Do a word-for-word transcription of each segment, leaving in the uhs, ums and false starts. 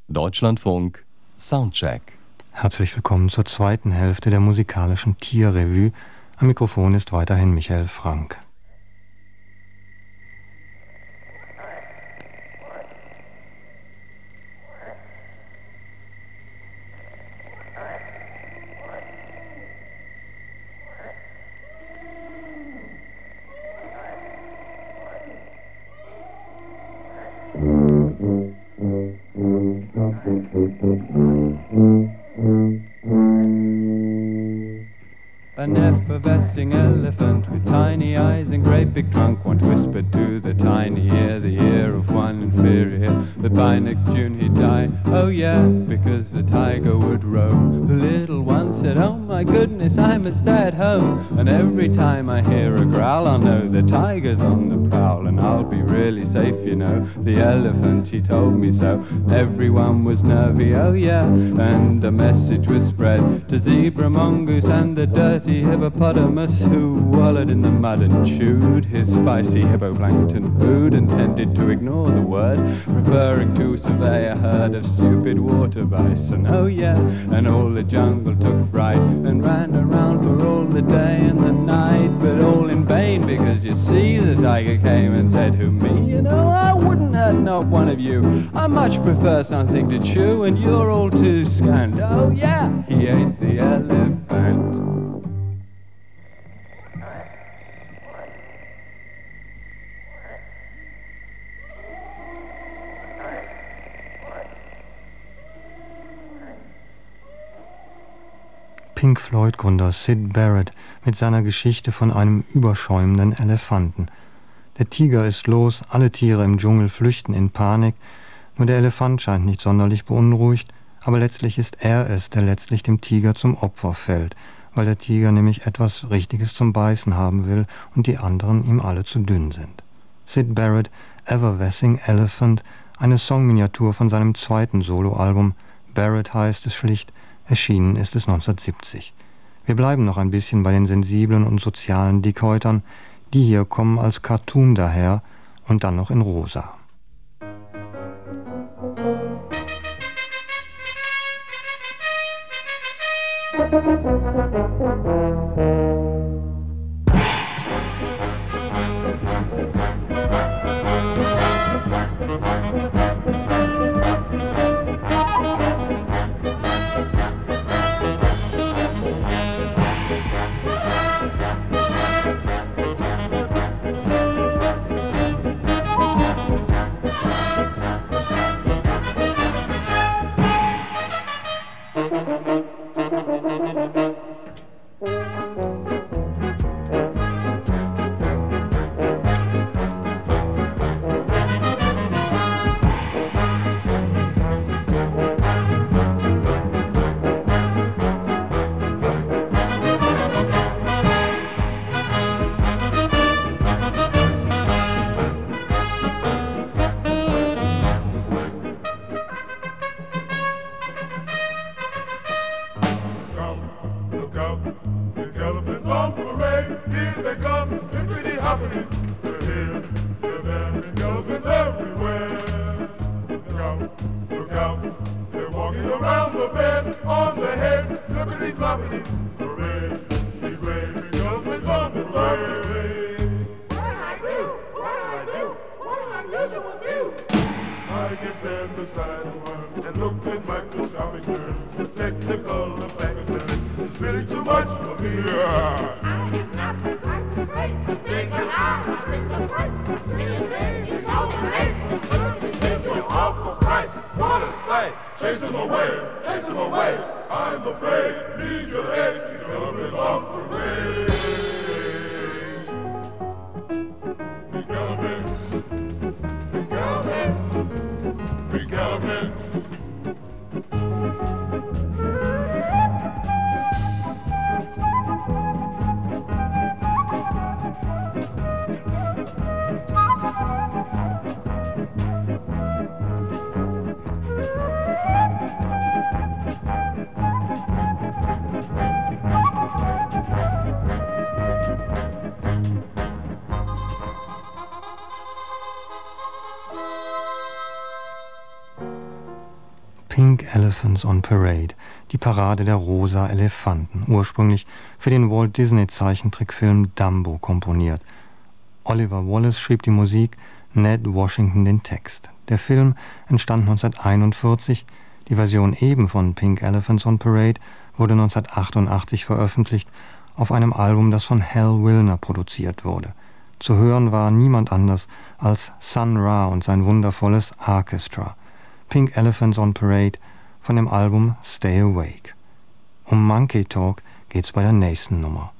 Deutschlandfunk Soundcheck. Herzlich willkommen zur zweiten Hälfte der musikalischen Tierrevue. Am Mikrofon ist weiterhin Michael Frank. An effervescing elephant with tiny eyes and great big trunk once whispered to the tiny ear, the ear of one inferior, that by next June he'd die. Oh yeah, because the tiger would roam. The little one said, oh my goodness, I must stay at home. And every time I hear a growl, I'll know the tiger's on the prowl, and I'll be really safe, you know. The elephant, he told me so. Everyone was nervy, oh yeah, and a message was spread to zebra, mongoose, and the dirty hippopotamus, who wallowed in the mud and chewed his spicy hippoplankton food and tended to ignore the word, referring to survey a herd of stupid water bison. Oh yeah, and all the jungle took fright and ran around for all the day and the night, but all in vain, because you see the tiger came and said, who, me? You know, I wouldn't hurt not one of you. I much prefer something to chew, and you're all too scant. Oh yeah, he ate the elephant. Pink Floyd-Gründer Syd Barrett mit seiner Geschichte von einem überschäumenden Elefanten. Der Tiger ist los, alle Tiere im Dschungel flüchten in Panik, nur der Elefant scheint nicht sonderlich beunruhigt, aber letztlich ist er es, der letztlich dem Tiger zum Opfer fällt, weil der Tiger nämlich etwas Richtiges zum Beißen haben will und die anderen ihm alle zu dünn sind. Syd Barrett, Effervescing Elephant, eine Songminiatur von seinem zweiten Soloalbum, Barrett heißt es schlicht. Erschienen ist es neunzehnhundertsiebzig. Wir bleiben noch ein bisschen bei den sensiblen und sozialen Dickhäutern. Die hier kommen als Cartoon daher und dann noch in rosa. Pink Elephants on Parade, die Parade der rosa Elefanten, ursprünglich für den Walt Disney Zeichentrickfilm Dumbo komponiert. Oliver Wallace schrieb die Musik, Ned Washington den Text. Der Film entstand neunzehnhunderteinundvierzig, die Version eben von Pink Elephants on Parade wurde neunzehnhundertachtundachtzig veröffentlicht auf einem Album, das von Hal Willner produziert wurde. Zu hören war niemand anders als Sun Ra und sein wundervolles Orchestra. Pink Elephants on Parade von dem Album Stay Awake. Um Monkey Talk geht's bei der nächsten Nummer.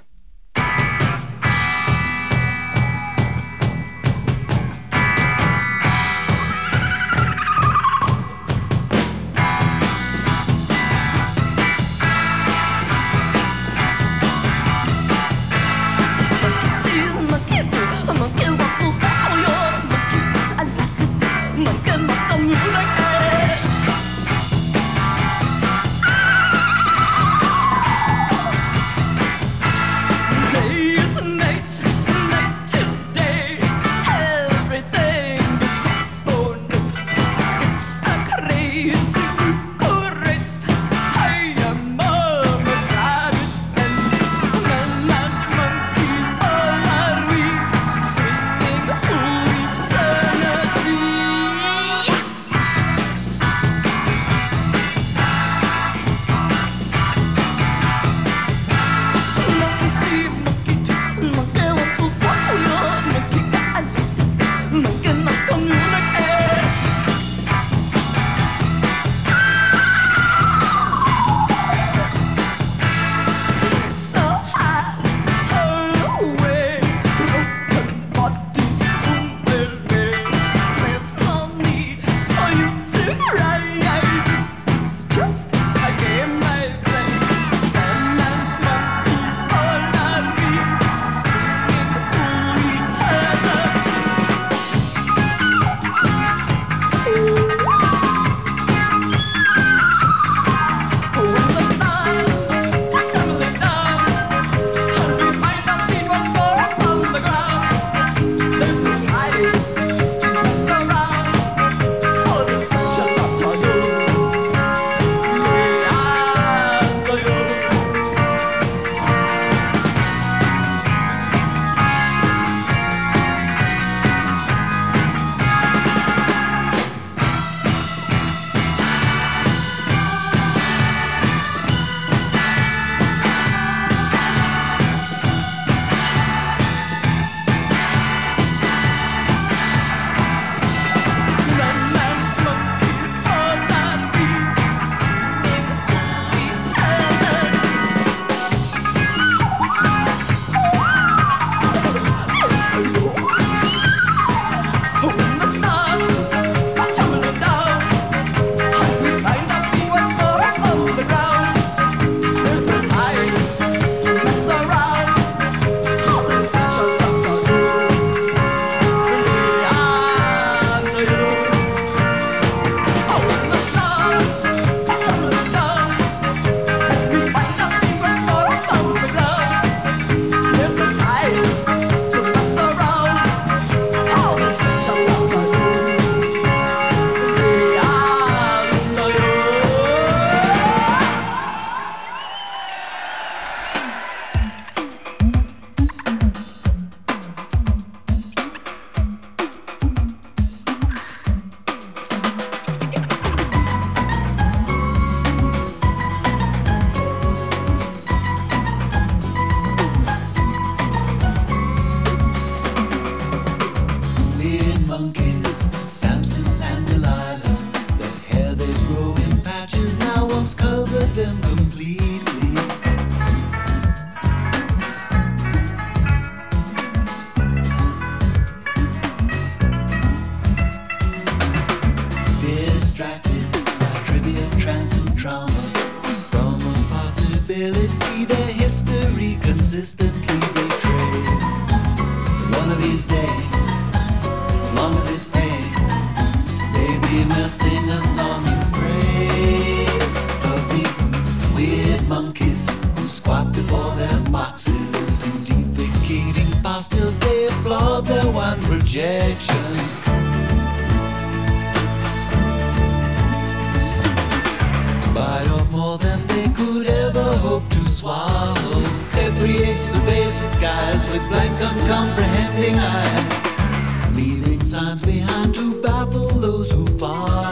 fading eyes, leaving signs behind to baffle those who follow.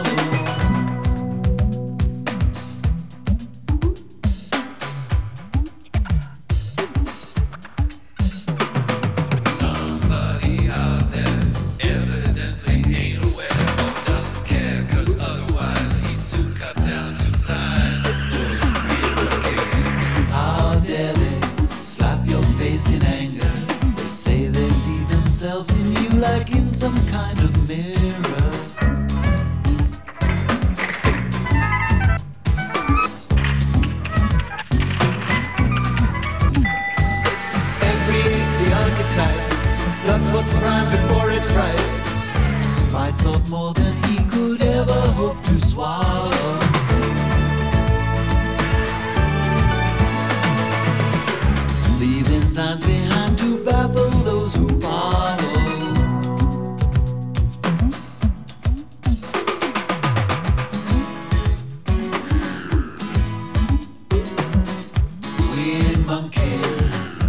Somebody out there evidently ain't aware or doesn't care, 'cause otherwise he'd soon cut down to size. Those real kids. How dare they slap your face in anger? They say they see themselves in you like in some kind of mirror. Every the archetype loves what's prime before it's right, bites off more than he could ever hope to swallow. Leaving signs behind to baffle those who follow. Weird monkeys.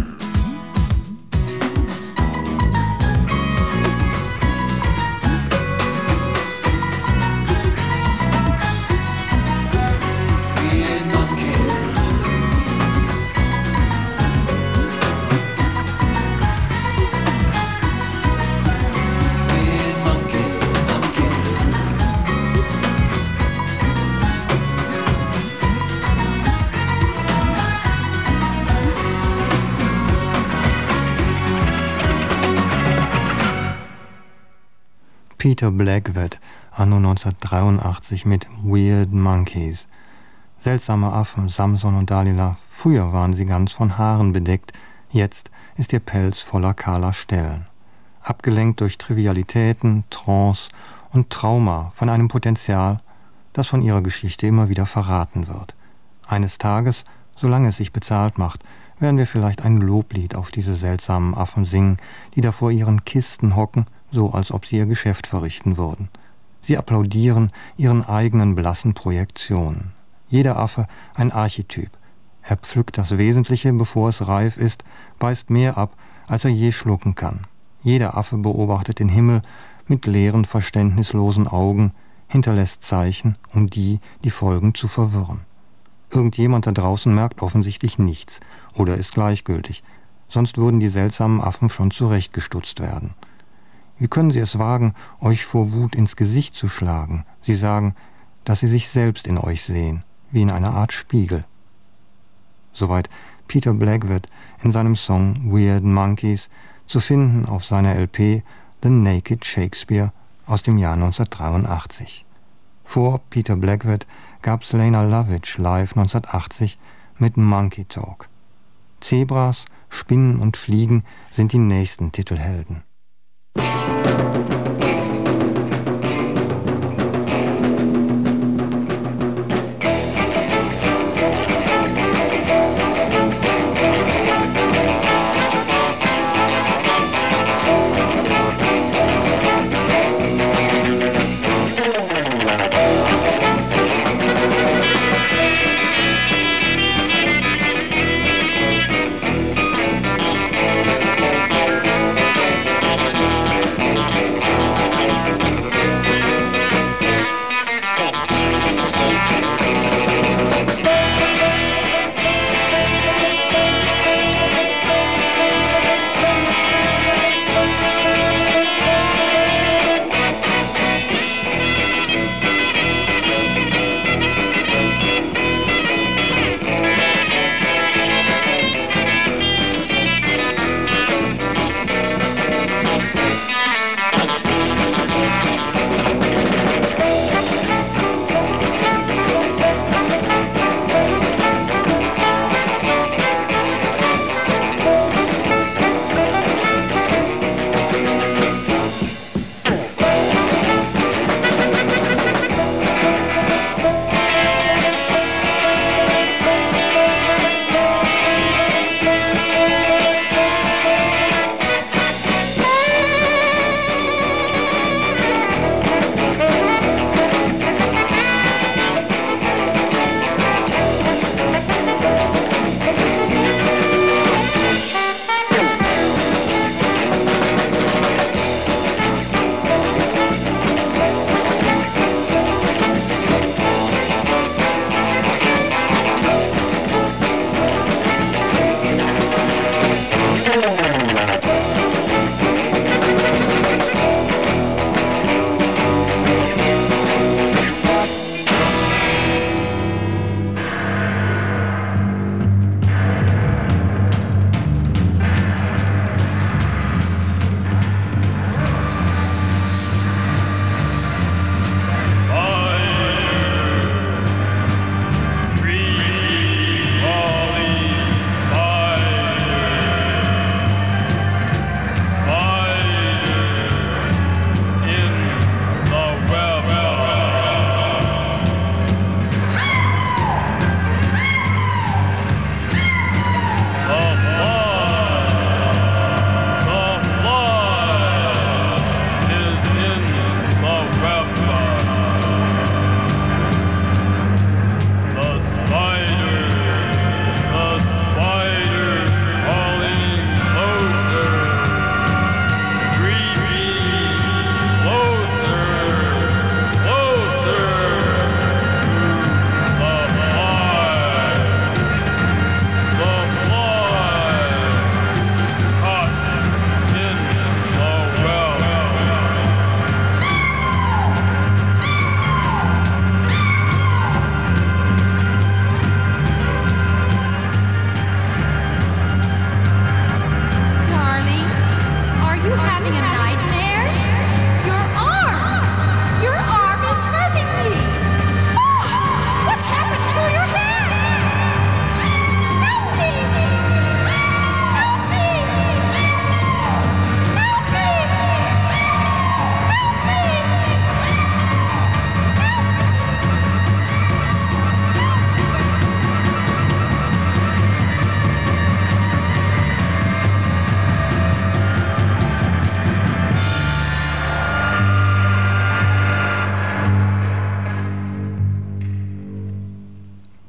Weird monkeys. Weird monkeys, monkeys. Peter Blackwood, anno neunzehnhundertdreiundachtzig mit Weird Monkeys. Seltsame Affen, Samson und Dalila, früher waren sie ganz von Haaren bedeckt, jetzt ist ihr Pelz voller kahler Stellen. Abgelenkt durch Trivialitäten, Trance und Trauma von einem Potenzial, das von ihrer Geschichte immer wieder verraten wird. Eines Tages, solange es sich bezahlt macht, werden wir vielleicht ein Loblied auf diese seltsamen Affen singen, die da vor ihren Kisten hocken, so als ob sie ihr Geschäft verrichten würden. Sie applaudieren ihren eigenen blassen Projektionen. Jeder Affe ein Archetyp. Er pflückt das Wesentliche, bevor es reif ist, beißt mehr ab, als er je schlucken kann. Jeder Affe beobachtet den Himmel mit leeren, verständnislosen Augen, hinterlässt Zeichen, um die, die folgen, zu verwirren. Irgendjemand da draußen merkt offensichtlich nichts oder ist gleichgültig, sonst würden die seltsamen Affen schon zurechtgestutzt werden. Wie können Sie es wagen, euch vor Wut ins Gesicht zu schlagen? Sie sagen, dass Sie sich selbst in euch sehen, wie in einer Art Spiegel. Soweit Peter Blackwood in seinem Song Weird Monkeys, zu finden auf seiner L P The Naked Shakespeare aus dem Jahr neunzehnhundertdreiundachtzig. Vor Peter Blackwood gab's Lena Lovitch live neunzehnhundertachtzig mit Monkey Talk. Zebras, Spinnen und Fliegen sind die nächsten Titelhelden. Weird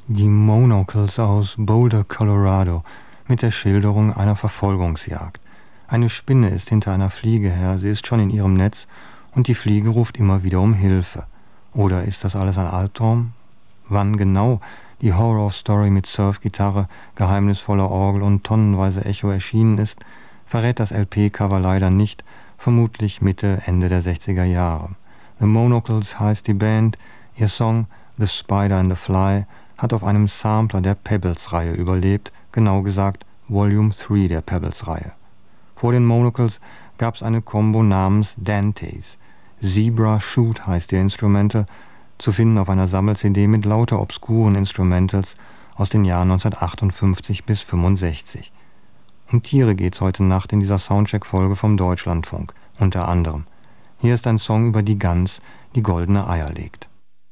Die Monocles aus Boulder, Colorado, mit der Schilderung einer Verfolgungsjagd. Eine Spinne ist hinter einer Fliege her, sie ist schon in ihrem Netz und die Fliege ruft immer wieder um Hilfe. Oder ist das alles ein Albtraum? Wann genau die Horror-Story mit Surfgitarre, geheimnisvoller Orgel und tonnenweise Echo erschienen ist, verrät das L P-Cover leider nicht, vermutlich Mitte, Ende der sechziger Jahre. The Monocles heißt die Band, ihr Song The Spider and the Fly hat auf einem Sampler der Pebbles-Reihe überlebt, genau gesagt Volume drei der Pebbles-Reihe. Vor den Monocles gab es eine Combo namens Dantes. Zebra Shoot heißt ihr Instrumental, zu finden auf einer Sammel-C D mit lauter obskuren Instrumentals aus den Jahren neunzehnhundertachtundfünfzig bis fünfundsechzig. Um Tiere geht's heute Nacht in dieser Soundcheck-Folge vom Deutschlandfunk, unter anderem. Hier ist ein Song über die Gans, die goldene Eier legt.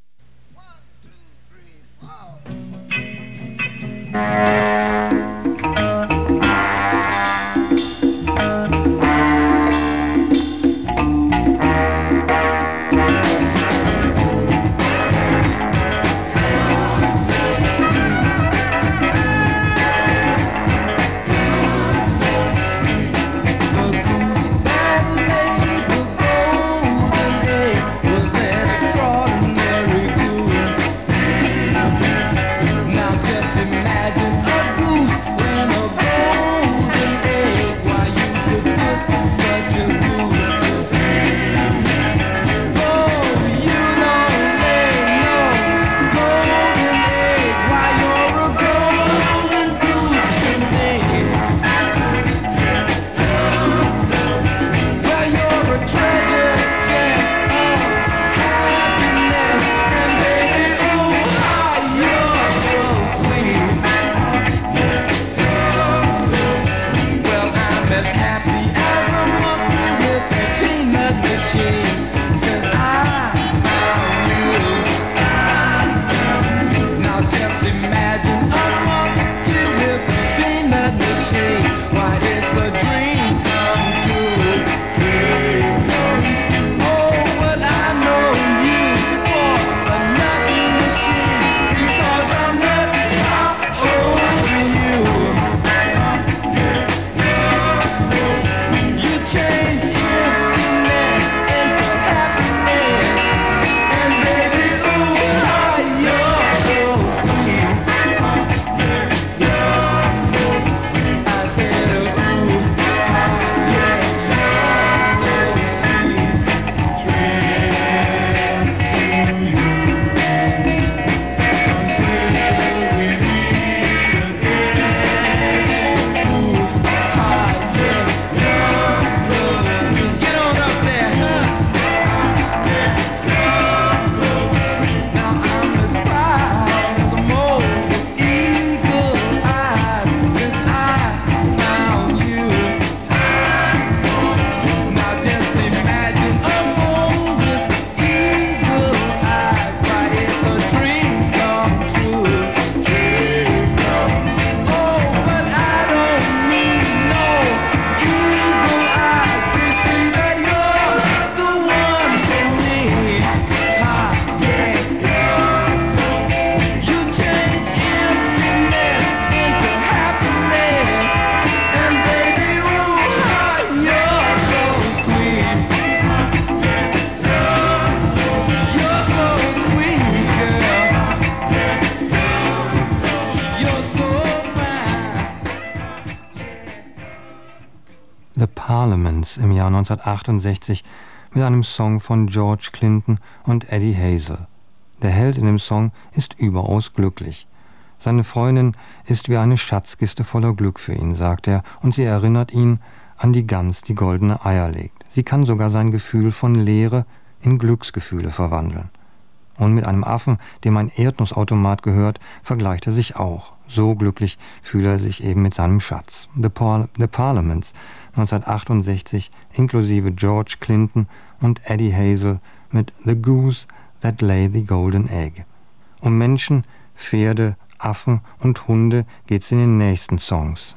Parliaments im Jahr neunzehnhundertachtundsechzig mit einem Song von George Clinton und Eddie Hazel. Der Held in dem Song ist überaus glücklich. Seine Freundin ist wie eine Schatzkiste voller Glück für ihn, sagt er, und sie erinnert ihn an die Gans, die goldene Eier legt. Sie kann sogar sein Gefühl von Leere in Glücksgefühle verwandeln. Und mit einem Affen, dem ein Erdnussautomat gehört, vergleicht er sich auch. So glücklich fühlt er sich eben mit seinem Schatz. The, Par- The Parliaments neunzehnhundertachtundsechzig inklusive George Clinton und Eddie Hazel mit The Goose That Lay the Golden Egg. Um Menschen, Pferde, Affen und Hunde geht's in den nächsten Songs.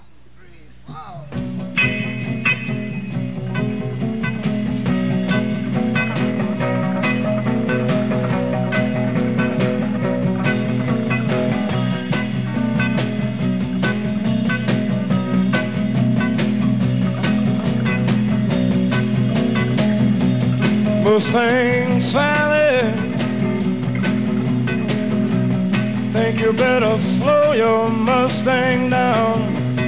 Mustang Sally, think you better slow your Mustang down.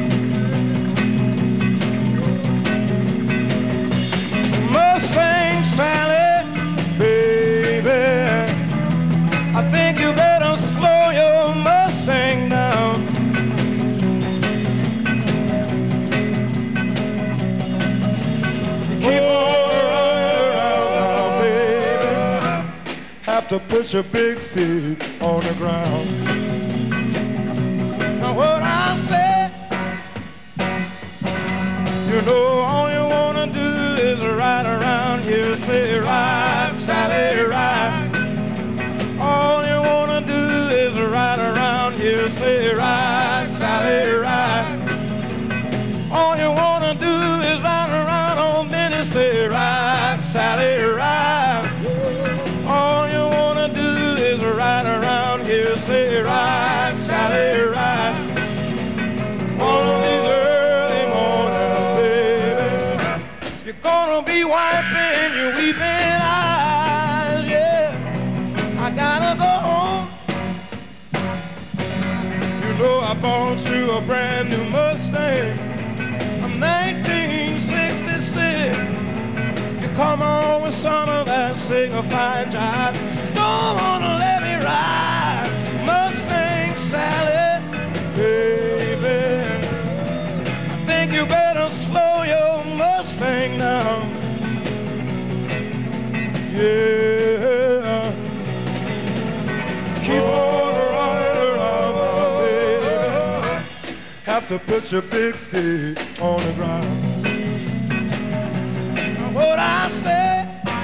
Mustang Sally, baby, I think you better slow your Mustang down. Keep on running around, baby, have to put your big feet on the ground. Now what I said, you know all you wanna do is ride around here, say ride, Sally, ride. All you wanna do is ride around here, say ride, Sally, ride. All you wanna do is ride around on Benny, say ride, Sally, ride. All you wanna do is ride around here, say ride, Sally, ride. One of these early mornings, baby, you're gonna be wiping your weeping eyes, yeah. I gotta go home. You know I bought you a brand new Mustang from nineteen sixty-six. You come on with some of that signified jive. Don't wanna let me ride Mustang Sally, baby. I think you better slow your Mustang down. Yeah. Keep on running around, baby. Have to put your big feet on the ground. What I said,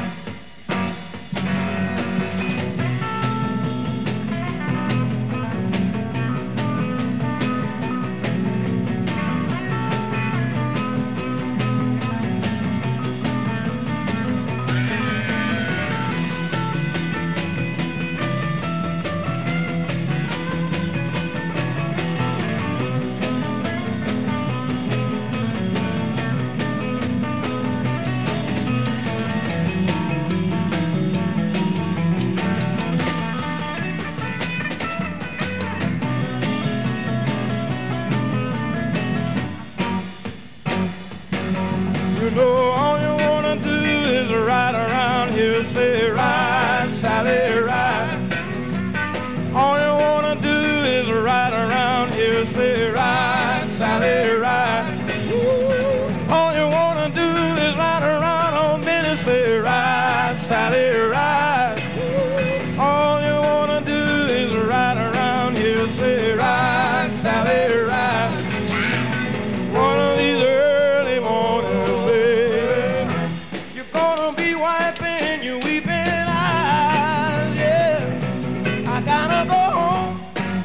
you know all you wanna do is ride around here, say ride, Sally, ride. All you wanna do is ride around here, say ride, Sally, ride. All you wanna do is ride around on Benny, say ride, Sally, ride. All you wanna do is ride around here, say ride, Sally, ride. One of these early mornings, baby, you're gonna be wiping your weeping eyes, yeah. I gotta go home.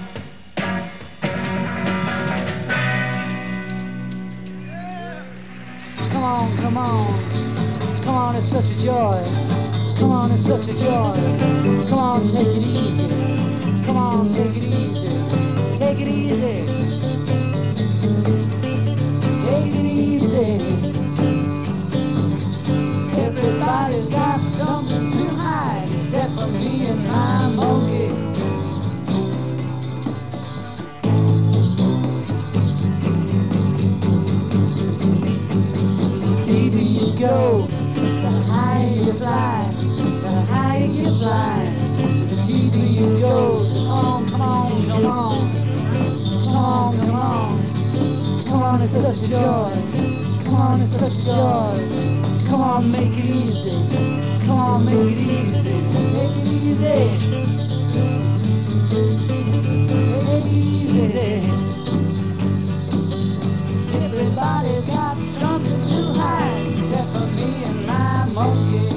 Come on, come on, come on, it's such a joy. Come on, it's such a joy. Come on, take it easy. Come on, take it easy. Take it easy. Take it easy. Everybody's got something to hide except for me and my monkey. The deeper you go, the higher you fly, the higher you fly. The deeper you go, so come on, come on, come on, come on, come on. Come on, it's such a joy. Come on, it's such a joy. Come on, make it easy. Come on, make it easy. Make it easy. Make it easy. Everybody's got something to hide except for me and my monkey.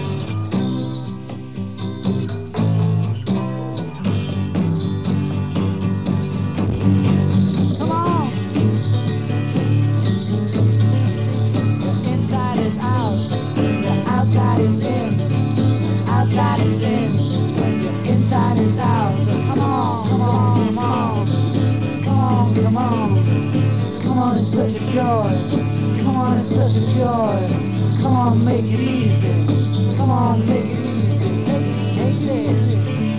Come on. The inside is out, the outside is in. Outside is in, the inside is out. So come on, come on, come on. Come on, come on. Come on, it's such a joy. Come on, it's such a joy. Come on, make it easy. Come on, take it easy. Take, take it easy.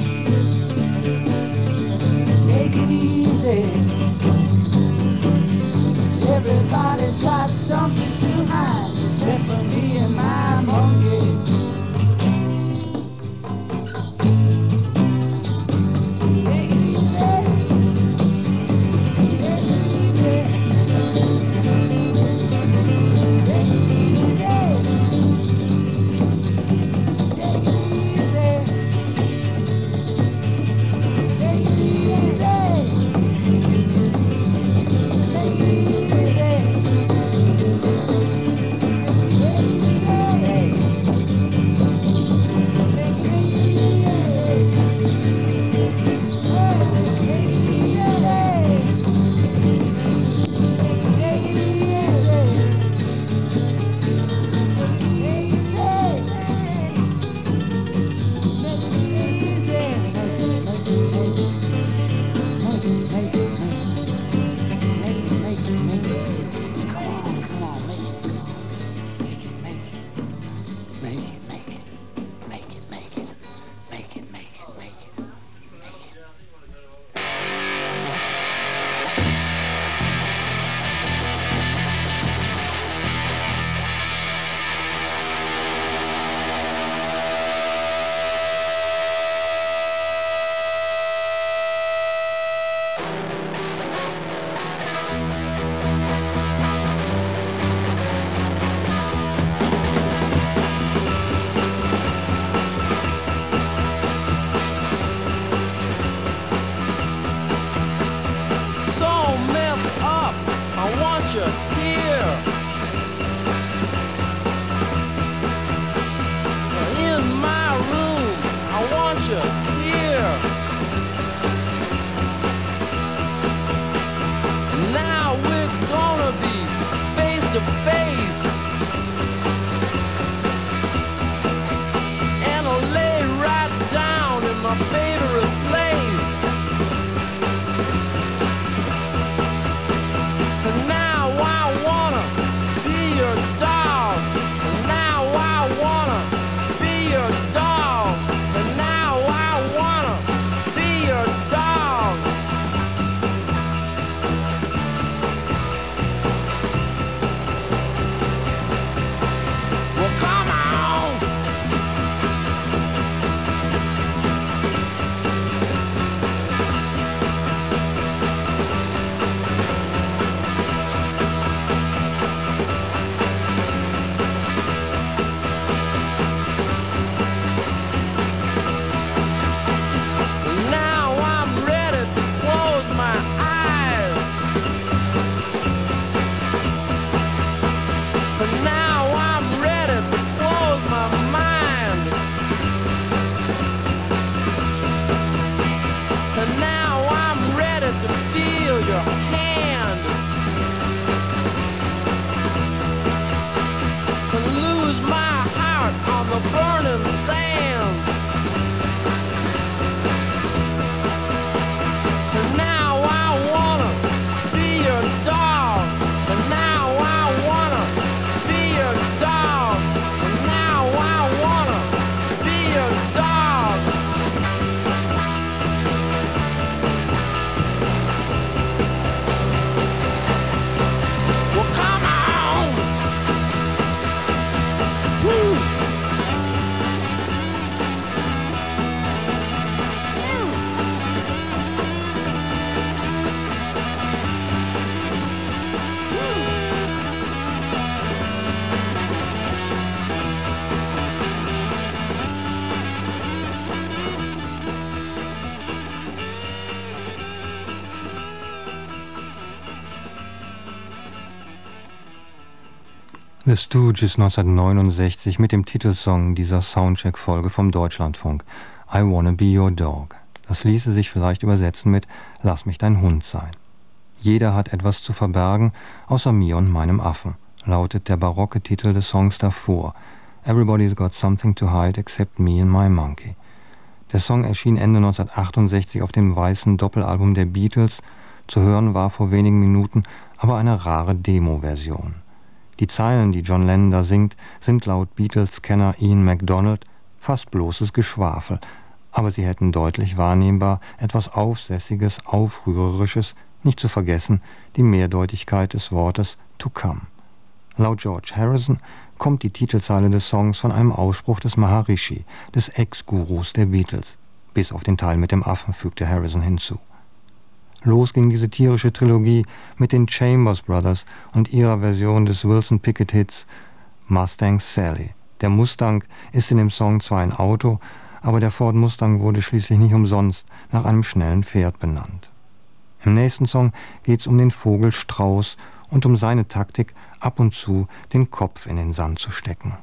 Take it easy. Everybody's got something to hide, except for me and my monkey. Take it easy. Take it easy. Take it easy. Take it easy. Take it easy. Take it The Stooges neunzehnhundertneunundsechzig mit dem Titelsong dieser Soundcheck-Folge vom Deutschlandfunk, I Wanna Be Your Dog. Das ließe sich vielleicht übersetzen mit Lass mich dein Hund sein. Jeder hat etwas zu verbergen, außer mir und meinem Affen, lautet der barocke Titel des Songs davor. Everybody's got something to hide except me and my monkey. Der Song erschien Ende neunzehnhundertachtundsechzig auf dem weißen Doppelalbum der Beatles. Zu hören war vor wenigen Minuten aber eine rare Demo-Version. Die Zeilen, die John Lennon da singt, sind laut Beatles-Kenner Ian MacDonald fast bloßes Geschwafel, aber sie hätten deutlich wahrnehmbar etwas Aufsässiges, Aufrührerisches, nicht zu vergessen die Mehrdeutigkeit des Wortes to come. Laut George Harrison kommt die Titelzeile des Songs von einem Ausspruch des Maharishi, des Ex-Gurus der Beatles, bis auf den Teil mit dem Affen, fügte Harrison hinzu. Los ging diese tierische Trilogie mit den Chambers Brothers und ihrer Version des Wilson-Pickett-Hits Mustang Sally. Der Mustang ist in dem Song zwar ein Auto, aber der Ford Mustang wurde schließlich nicht umsonst nach einem schnellen Pferd benannt. Im nächsten Song geht es um den Vogel Strauß und um seine Taktik, ab und zu den Kopf in den Sand zu stecken.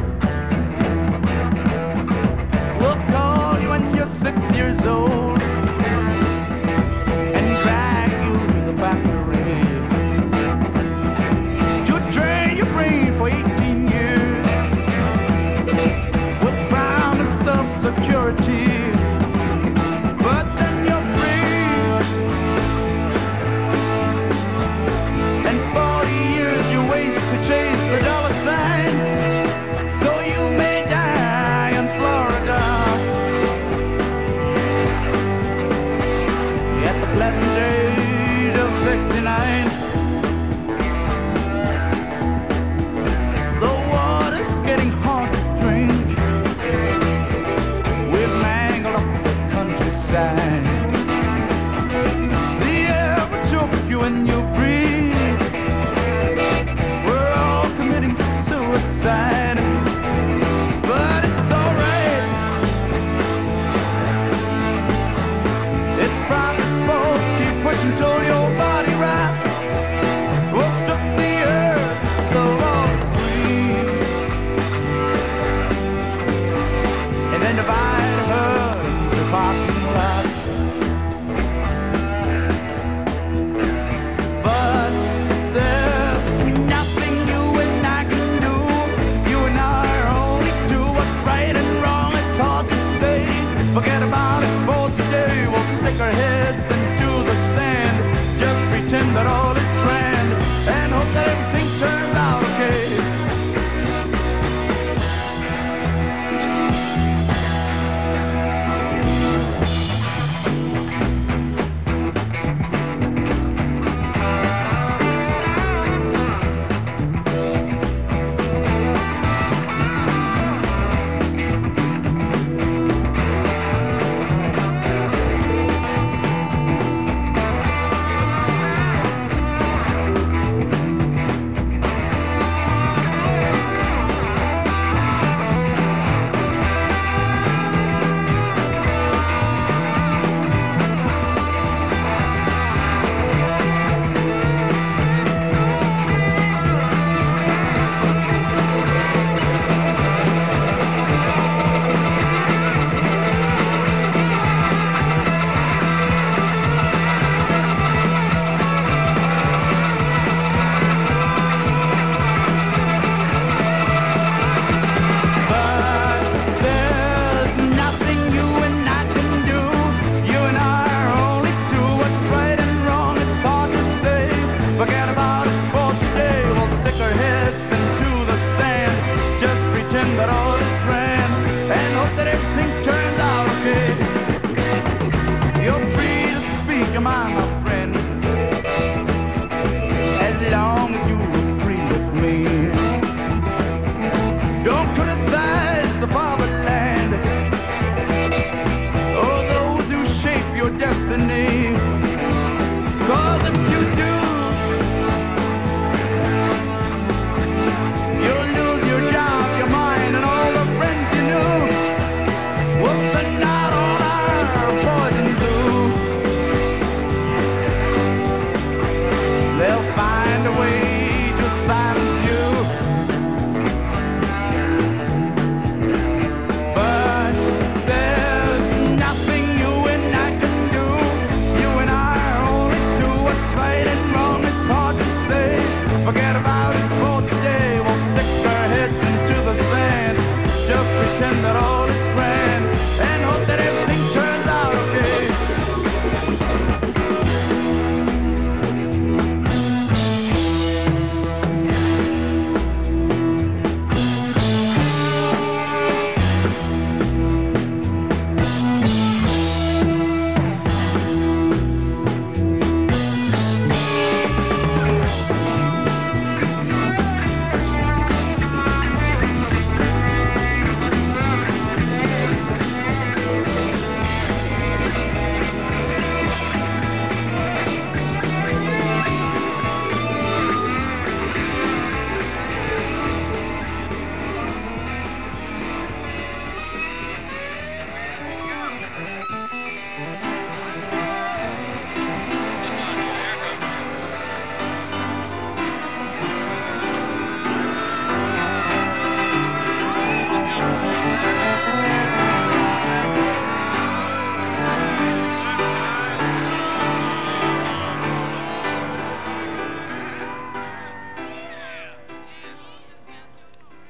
We'll call you when you're six years old.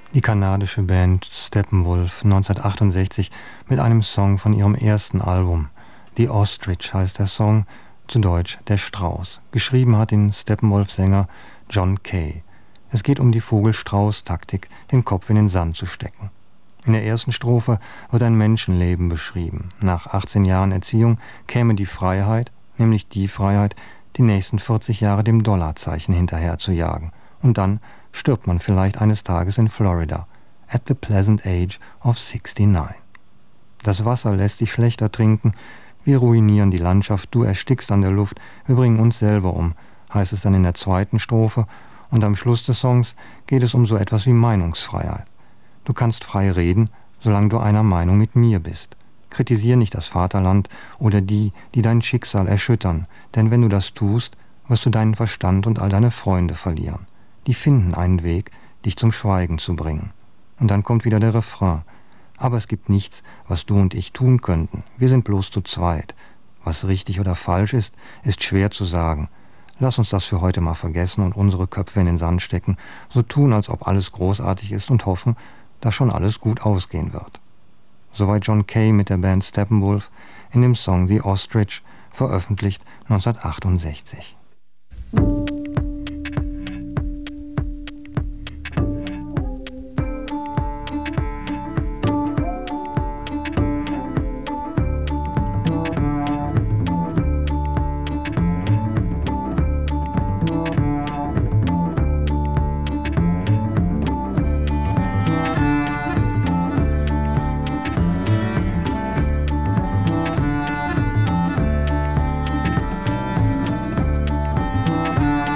Die kanadische Band Steppenwolf neunzehnhundertachtundsechzig mit einem Song von ihrem ersten Album. The Ostrich heißt der Song, zu Deutsch Der Strauß. Geschrieben hat ihn Steppenwolf-Sänger John Kay. Es geht um die Vogel-Strauß-Taktik, den Kopf in den Sand zu stecken. In der ersten Strophe wird ein Menschenleben beschrieben. Nach achtzehn Jahren Erziehung käme die Freiheit, nämlich die Freiheit, die nächsten vierzig Jahre dem Dollarzeichen hinterher zu jagen. Und dann stirbt man vielleicht eines Tages in Florida, at the pleasant age of sixty-nine. Das Wasser lässt dich schlechter trinken, wir ruinieren die Landschaft, du erstickst an der Luft, wir bringen uns selber um, heißt es dann in der zweiten Strophe, und am Schluss des Songs geht es um so etwas wie Meinungsfreiheit. Du kannst frei reden, solange du einer Meinung mit mir bist. Kritisier nicht das Vaterland oder die, die dein Schicksal erschüttern, denn wenn du das tust, wirst du deinen Verstand und all deine Freunde verlieren. Die finden einen Weg, dich zum Schweigen zu bringen. Und dann kommt wieder der Refrain. Aber es gibt nichts, was du und ich tun könnten. Wir sind bloß zu zweit. Was richtig oder falsch ist, ist schwer zu sagen. Lass uns das für heute mal vergessen und unsere Köpfe in den Sand stecken, so tun, als ob alles großartig ist und hoffen, dass schon alles gut ausgehen wird. Soweit John Kay mit der Band Steppenwolf in dem Song The Ostrich, veröffentlicht neunzehnhundertachtundsechzig. Thank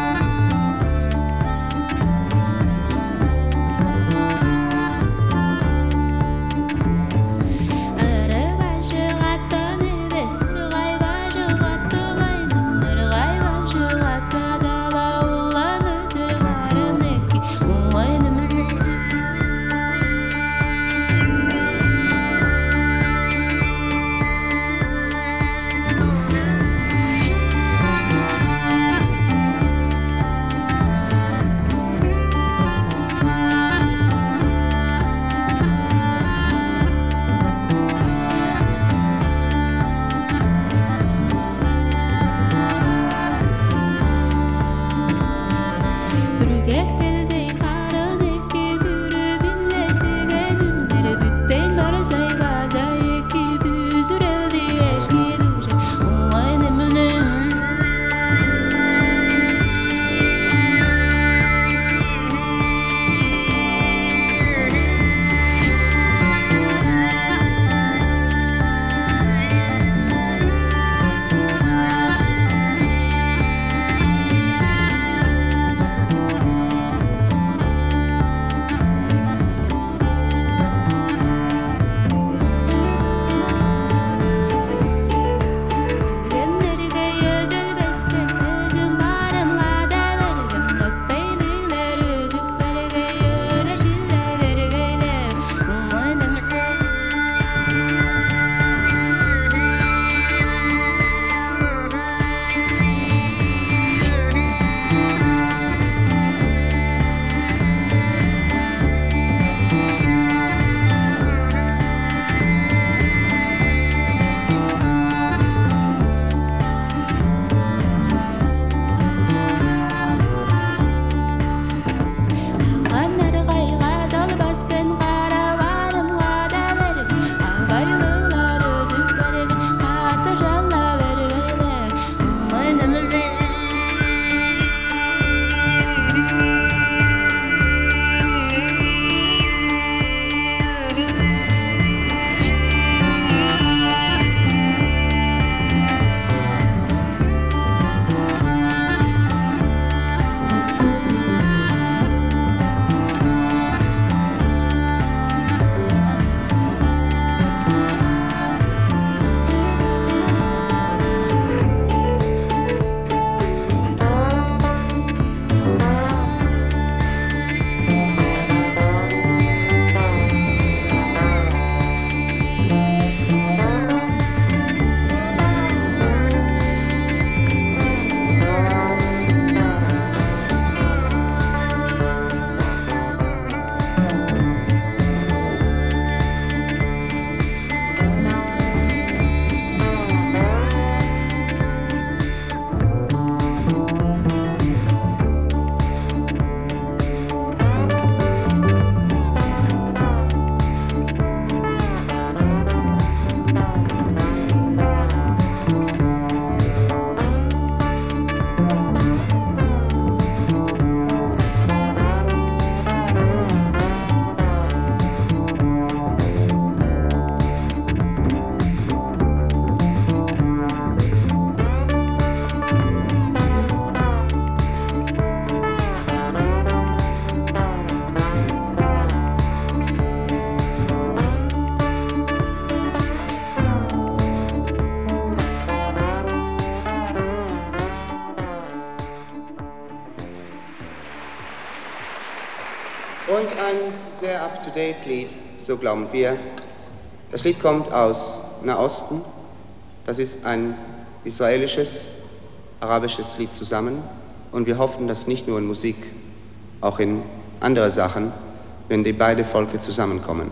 Und ein sehr up-to-date Lied, so glauben wir. Das Lied kommt aus Nahosten. Das ist ein israelisches, arabisches Lied zusammen. Und wir hoffen, dass nicht nur in Musik, auch in andere Sachen, wenn die beiden Volke zusammenkommen.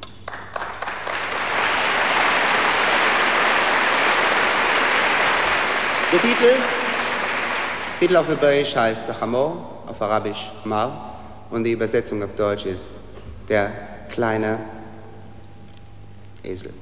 Der Titel, Titel auf Hebräisch heißt Chamor, auf Arabisch Mar und die Übersetzung auf Deutsch ist der kleine Esel.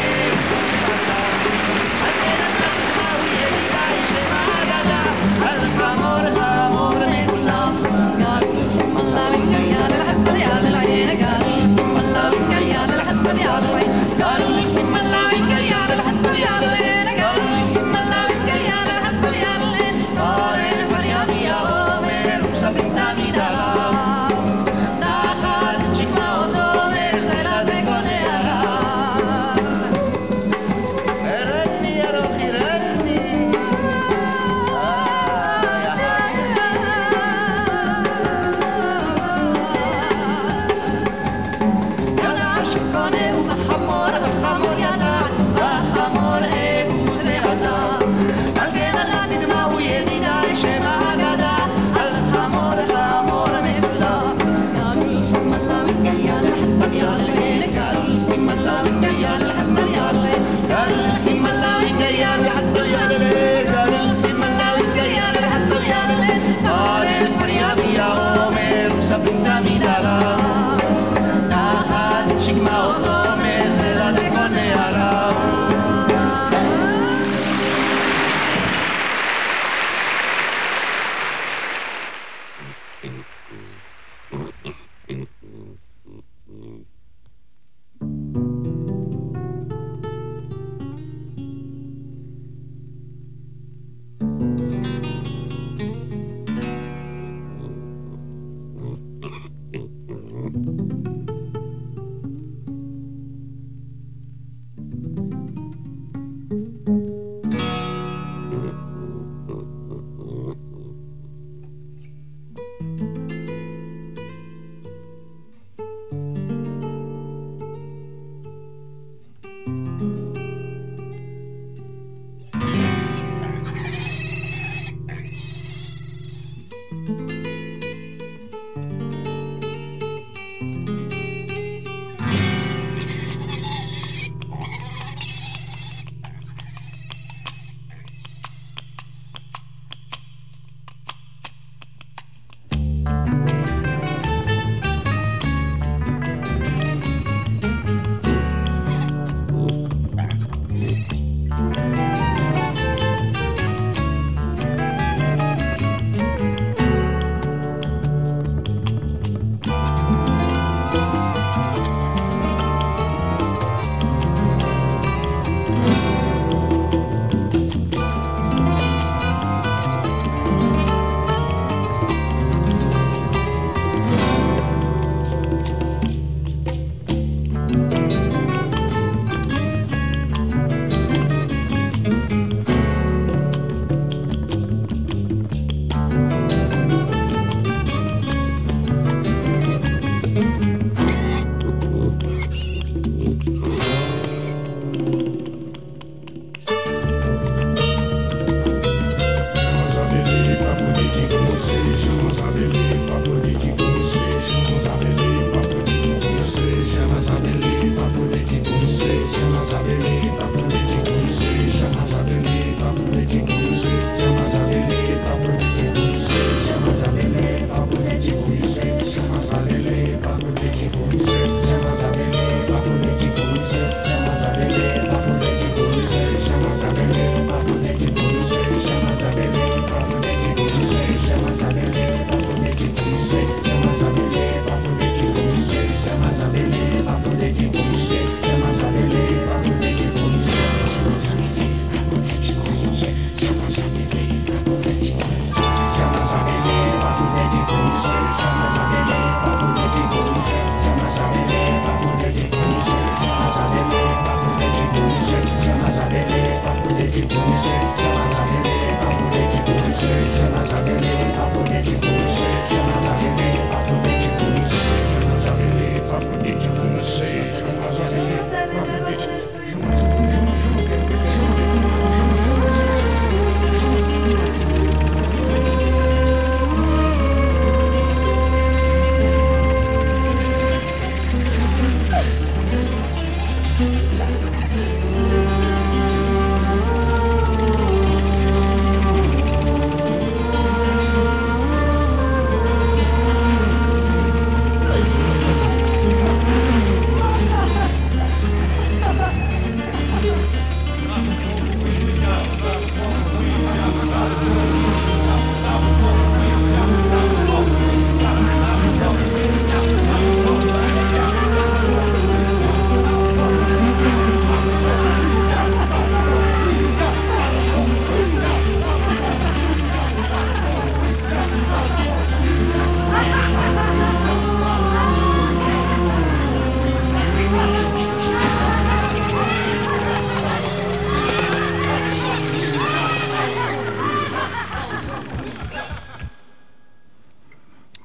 Well,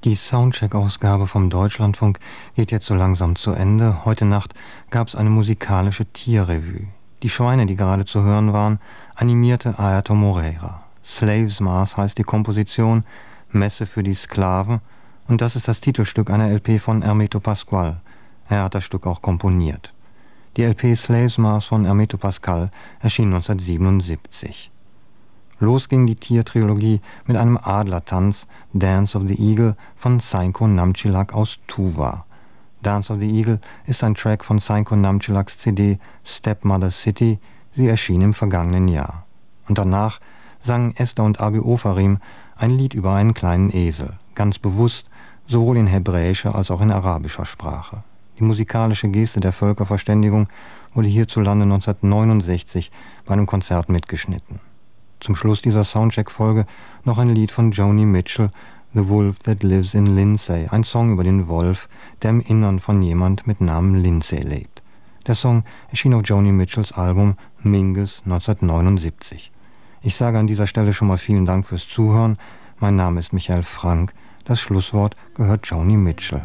Die Soundcheck-Ausgabe vom Deutschlandfunk geht jetzt so langsam zu Ende. Heute Nacht gab es eine musikalische Tierrevue. Die Schweine, die gerade zu hören waren, animierte Ayato Moreira. Slaves Mass heißt die Komposition, Messe für die Sklaven, und das ist das Titelstück einer L P von Hermeto Pascual. Er hat das Stück auch komponiert. Die L P Slaves Mass von Hermeto Pascual erschien neunzehnhundertsiebenundsiebzig. Los ging die Tiertrilogie mit einem Adlertanz, Dance of the Eagle von Sainko Namchilak aus Tuva. Dance of the Eagle ist ein Track von Sainko Namchilaks C D Stepmother City, sie erschien im vergangenen Jahr. Und danach sangen Esther und Abi Ofarim ein Lied über einen kleinen Esel, ganz bewusst, sowohl in hebräischer als auch in arabischer Sprache. Die musikalische Geste der Völkerverständigung wurde hierzulande neunzehnhundertneunundsechzig bei einem Konzert mitgeschnitten. Zum Schluss dieser Soundcheck-Folge noch ein Lied von Joni Mitchell, The Wolf That Lives in Lindsay, ein Song über den Wolf, der im Innern von jemand mit Namen Lindsay lebt. Der Song erschien auf Joni Mitchells Album Mingus neunzehnhundertneunundsiebzig. Ich sage an dieser Stelle schon mal vielen Dank fürs Zuhören. Mein Name ist Michael Frank. Das Schlusswort gehört Joni Mitchell.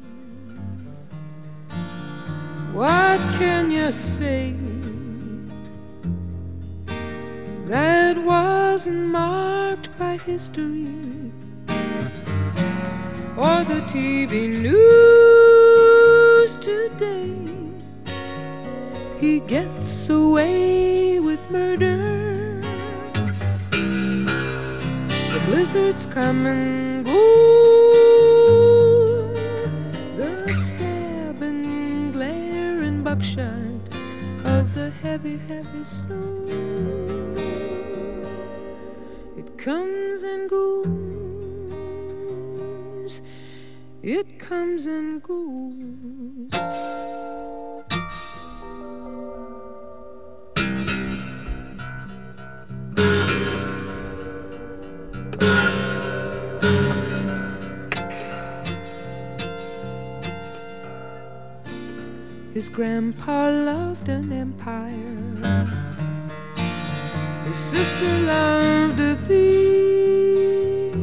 What can you say that wasn't marked by history or the T V news today? He gets away with murder. The blizzards come and go, the stab and glare and buckshot of the heavy, heavy snow. It comes and goes, it comes and goes. His grandpa loved an empire. His sister loved a thief.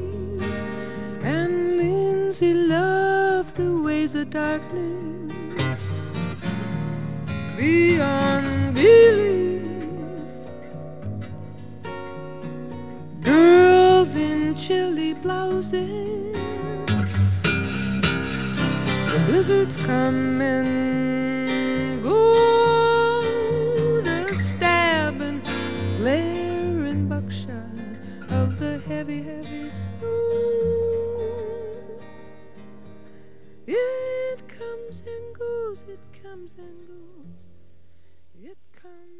And Lindsay loved the ways of darkness beyond belief. Girls in chilly blouses, the blizzards come and heavy, heavy snow. It comes and goes, it comes and goes, it comes.